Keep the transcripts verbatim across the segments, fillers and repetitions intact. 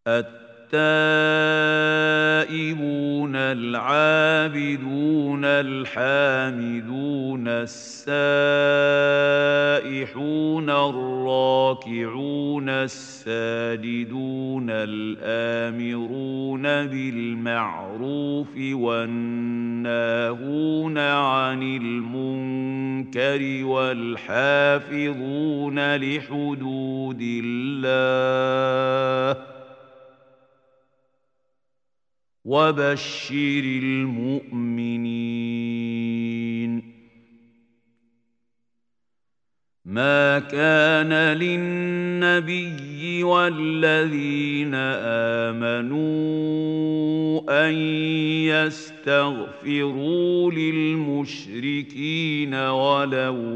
التائبون العابدون الحامدون السائحون الراكعون الساجدون الآمرون بالمعروف والناهون عن المنكر والحافظون لحدود الله وبشر المؤمنين. ما كان للنبي والذين آمنوا أن يستغفروا للمشركين ولو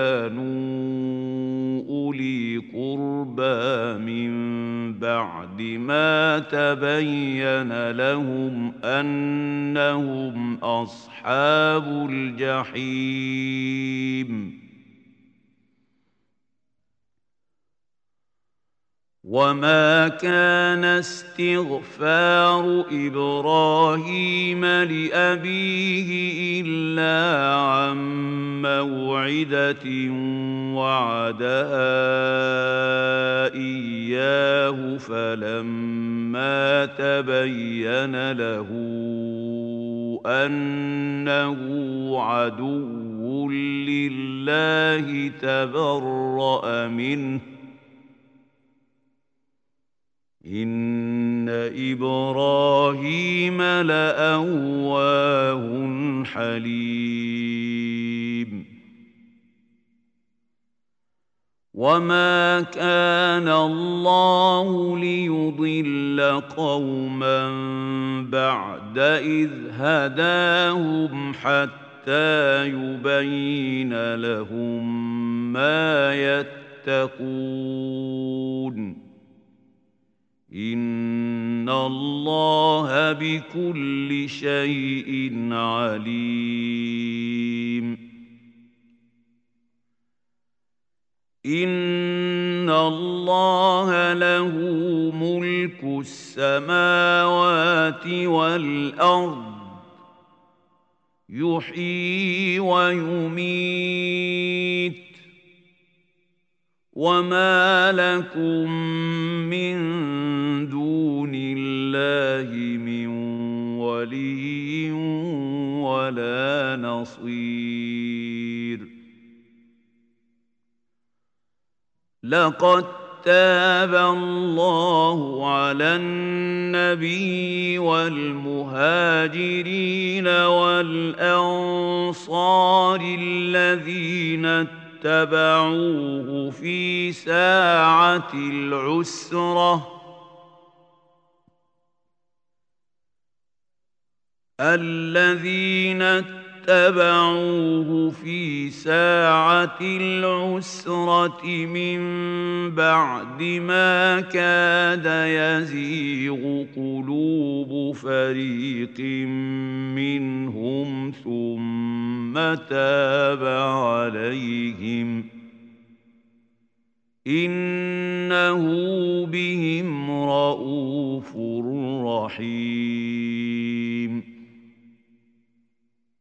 كانوا أولي قربى من بعد ما تبين لهم أنهم أصحاب الجحيم. وما كان استغفار إبراهيم لأبيه إلا عن موعدة وعدها إياه فلما تبين له أنه عدو لله تبرأ منه إن إبراهيم لأواه حليم. وما كان الله ليضل قوما بعد إذ هداهم حتى يبين لهم ما يتقون إن الله بكل شيء عليم. إن الله له ملك السماوات والأرض يحيي ويميت وما لكم من دون الله من ولي ولا نصير. لقد تاب الله على النبي والمهاجرين والأنصار الذين اتبعوه في ساعة العسرة الذين اتبعوه في ساعة العسرة من بعد ما كاد يزيغ قلوب فريق منهم ثم تاب عليهم إنه بهم رءوف رحيم.